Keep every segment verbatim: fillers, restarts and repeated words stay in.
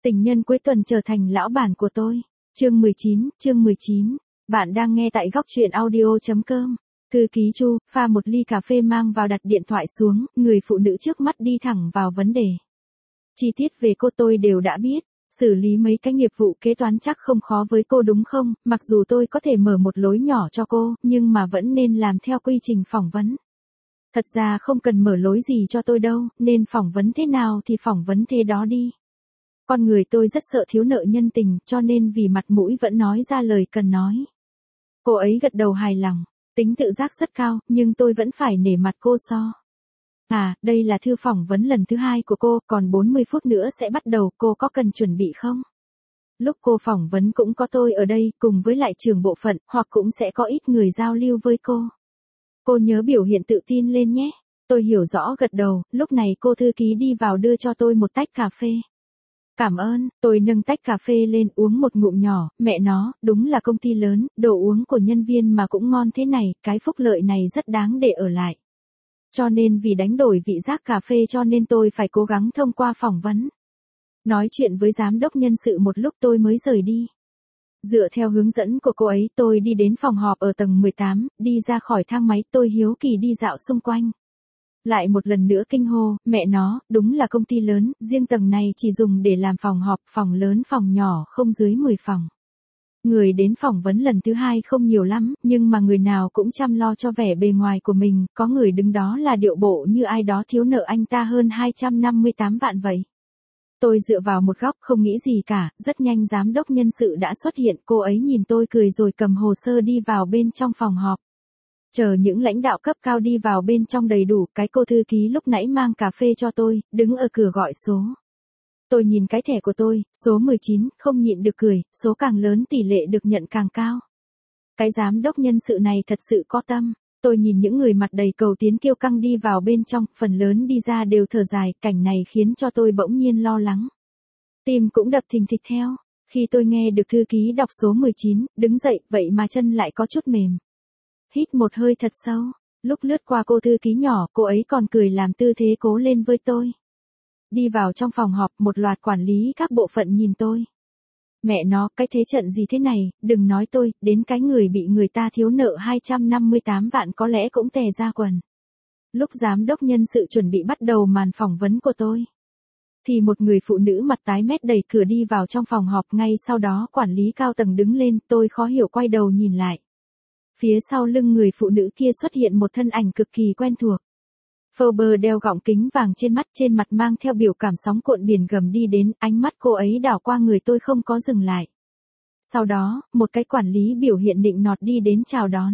Tình nhân cuối tuần trở thành lão bản của tôi. Chương mười chín, chương mười chín. Bạn đang nghe tại góc truyện audio chấm com. Thư ký Chu, pha một ly cà phê mang vào đặt điện thoại xuống, người phụ nữ trước mắt đi thẳng vào vấn đề. Chi tiết về cô tôi đều đã biết, xử lý mấy cái nghiệp vụ kế toán chắc không khó với cô đúng không, mặc dù tôi có thể mở một lối nhỏ cho cô, nhưng mà vẫn nên làm theo quy trình phỏng vấn. Thật ra không cần mở lối gì cho tôi đâu, nên phỏng vấn thế nào thì phỏng vấn thế đó đi. Con người tôi rất sợ thiếu nợ nhân tình, cho nên vì mặt mũi vẫn nói ra lời cần nói. Cô ấy gật đầu hài lòng, tính tự giác rất cao, nhưng tôi vẫn phải nể mặt cô so. À, đây là thư phỏng vấn lần thứ hai của cô, còn bốn mươi phút nữa sẽ bắt đầu, cô có cần chuẩn bị không? Lúc cô phỏng vấn cũng có tôi ở đây, cùng với lại trưởng bộ phận, hoặc cũng sẽ có ít người giao lưu với cô. Cô nhớ biểu hiện tự tin lên nhé. Tôi hiểu rõ gật đầu, lúc này cô thư ký đi vào đưa cho tôi một tách cà phê. Cảm ơn, tôi nâng tách cà phê lên uống một ngụm nhỏ, mẹ nó, đúng là công ty lớn, đồ uống của nhân viên mà cũng ngon thế này, cái phúc lợi này rất đáng để ở lại. Cho nên vì đánh đổi vị giác cà phê cho nên tôi phải cố gắng thông qua phỏng vấn. Nói chuyện với giám đốc nhân sự một lúc tôi mới rời đi. Dựa theo hướng dẫn của cô ấy tôi đi đến phòng họp ở tầng mười tám, đi ra khỏi thang máy tôi hiếu kỳ đi dạo xung quanh. Lại một lần nữa kinh hô, mẹ nó, đúng là công ty lớn, riêng tầng này chỉ dùng để làm phòng họp, phòng lớn phòng nhỏ không dưới mười phòng. Người đến phỏng vấn lần thứ hai không nhiều lắm, nhưng mà người nào cũng chăm lo cho vẻ bề ngoài của mình, có người đứng đó là điệu bộ như ai đó thiếu nợ anh ta hơn hai trăm năm mươi tám vạn vậy. Tôi dựa vào một góc không nghĩ gì cả, rất nhanh giám đốc nhân sự đã xuất hiện, cô ấy nhìn tôi cười rồi cầm hồ sơ đi vào bên trong phòng họp. Chờ những lãnh đạo cấp cao đi vào bên trong đầy đủ, cái cô thư ký lúc nãy mang cà phê cho tôi, đứng ở cửa gọi số. Tôi nhìn cái thẻ của tôi, số mười chín, không nhịn được cười, số càng lớn tỷ lệ được nhận càng cao. Cái giám đốc nhân sự này thật sự có tâm. Tôi nhìn những người mặt đầy cầu tiến kiêu căng đi vào bên trong, phần lớn đi ra đều thở dài, cảnh này khiến cho tôi bỗng nhiên lo lắng. Tim cũng đập thình thịch theo, khi tôi nghe được thư ký đọc số mười chín, đứng dậy, vậy mà chân lại có chút mềm. Hít một hơi thật sâu, lúc lướt qua cô thư ký nhỏ, cô ấy còn cười làm tư thế cố lên với tôi. Đi vào trong phòng họp, một loạt quản lý các bộ phận nhìn tôi. Mẹ nó, cái thế trận gì thế này, đừng nói tôi, đến cái người bị người ta thiếu nợ hai trăm năm mươi tám vạn có lẽ cũng tè ra quần. Lúc giám đốc nhân sự chuẩn bị bắt đầu màn phỏng vấn của tôi, thì một người phụ nữ mặt tái mét đẩy cửa đi vào trong phòng họp, ngay sau đó quản lý cao tầng đứng lên, tôi khó hiểu quay đầu nhìn lại. Phía sau lưng người phụ nữ kia xuất hiện một thân ảnh cực kỳ quen thuộc. Forbes đeo gọng kính vàng trên mắt, trên mặt mang theo biểu cảm sóng cuộn biển gầm đi đến, ánh mắt cô ấy đảo qua người tôi không có dừng lại. Sau đó, một cái quản lý biểu hiện nịnh nọt đi đến chào đón.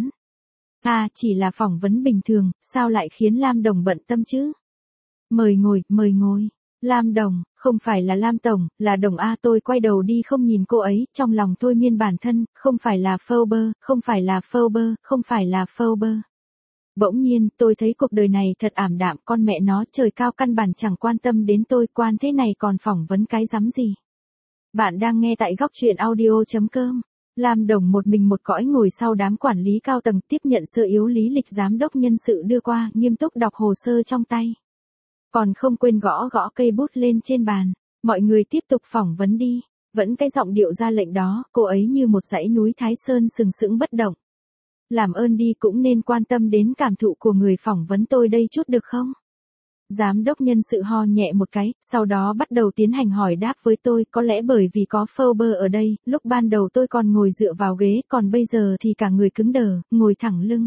À, chỉ là phỏng vấn bình thường, sao lại khiến Lam Đồng bận tâm chứ? Mời ngồi, mời ngồi. Lam Đồng, không phải là Lam Tổng, là Đồng A. Tôi quay đầu đi không nhìn cô ấy, trong lòng thôi miên bản thân, không phải là Forbes, không phải là Forbes, không phải là Forbes. Bỗng nhiên, tôi thấy cuộc đời này thật ảm đạm, con mẹ nó, trời cao căn bản chẳng quan tâm đến tôi, quan thế này còn phỏng vấn cái rắm gì. Bạn đang nghe tại góc truyện audio chấm com. Lam Đồng một mình một cõi ngồi sau đám quản lý cao tầng, tiếp nhận sơ yếu lý lịch giám đốc nhân sự đưa qua, nghiêm túc đọc hồ sơ trong tay. Còn không quên gõ gõ cây bút lên trên bàn. Mọi người tiếp tục phỏng vấn đi. Vẫn cái giọng điệu ra lệnh đó, cô ấy như một dãy núi Thái Sơn sừng sững bất động. Làm ơn đi, cũng nên quan tâm đến cảm thụ của người phỏng vấn tôi đây chút được không? Giám đốc nhân sự ho nhẹ một cái, sau đó bắt đầu tiến hành hỏi đáp với tôi, có lẽ bởi vì có Forbes ở đây, lúc ban đầu tôi còn ngồi dựa vào ghế, còn bây giờ thì cả người cứng đờ, ngồi thẳng lưng.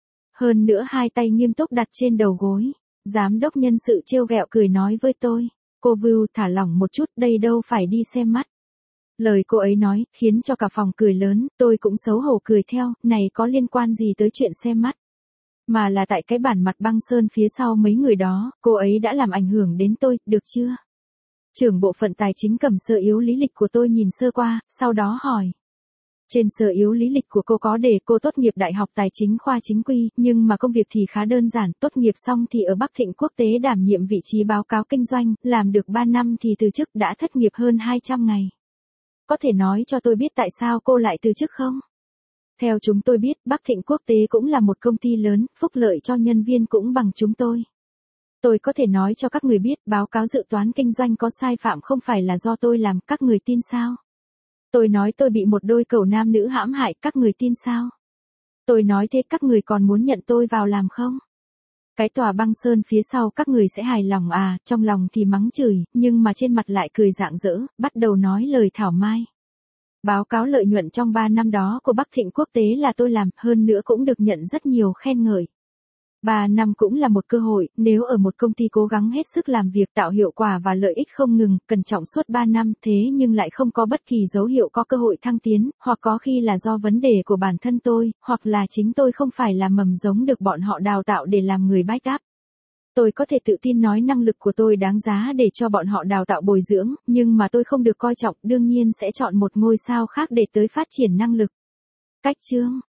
Hơn nữa hai tay nghiêm túc đặt trên đầu gối. Giám đốc nhân sự trêu ghẹo cười nói với tôi, cô Vu thả lỏng một chút, đây đâu phải đi xem mắt. Lời cô ấy nói, khiến cho cả phòng cười lớn, tôi cũng xấu hổ cười theo, này có liên quan gì tới chuyện xem mắt. Mà là tại cái bản mặt băng sơn phía sau mấy người đó, cô ấy đã làm ảnh hưởng đến tôi, được chưa? Trưởng bộ phận tài chính cầm sơ yếu lý lịch của tôi nhìn sơ qua, sau đó hỏi. Trên sơ yếu lý lịch của cô có để cô tốt nghiệp Đại học Tài chính khoa chính quy, nhưng mà công việc thì khá đơn giản, tốt nghiệp xong thì ở Bắc Thịnh Quốc tế đảm nhiệm vị trí báo cáo kinh doanh, làm được ba năm thì từ chức, đã thất nghiệp hơn hai trăm ngày. Có thể nói cho tôi biết tại sao cô lại từ chức không? Theo chúng tôi biết, Bắc Thịnh Quốc tế cũng là một công ty lớn, phúc lợi cho nhân viên cũng bằng chúng tôi. Tôi có thể nói cho các người biết báo cáo dự toán kinh doanh có sai phạm không phải là do tôi làm, các người tin sao? Tôi nói tôi bị một đôi cẩu nam nữ hãm hại, các người tin sao? Tôi nói thế các người còn muốn nhận tôi vào làm không? Cái tòa băng sơn phía sau các người sẽ hài lòng à, trong lòng thì mắng chửi, nhưng mà trên mặt lại cười rạng rỡ, bắt đầu nói lời thảo mai. Báo cáo lợi nhuận trong ba năm đó của Bắc Thịnh Quốc tế là tôi làm, hơn nữa cũng được nhận rất nhiều khen ngợi. ba năm cũng là một cơ hội, nếu ở một công ty cố gắng hết sức làm việc tạo hiệu quả và lợi ích không ngừng, cẩn trọng suốt ba năm thế nhưng lại không có bất kỳ dấu hiệu có cơ hội thăng tiến, hoặc có khi là do vấn đề của bản thân tôi, hoặc là chính tôi không phải là mầm giống được bọn họ đào tạo để làm người backup. Tôi có thể tự tin nói năng lực của tôi đáng giá để cho bọn họ đào tạo bồi dưỡng, nhưng mà tôi không được coi trọng, đương nhiên sẽ chọn một ngôi sao khác để tới phát triển năng lực. Cách chương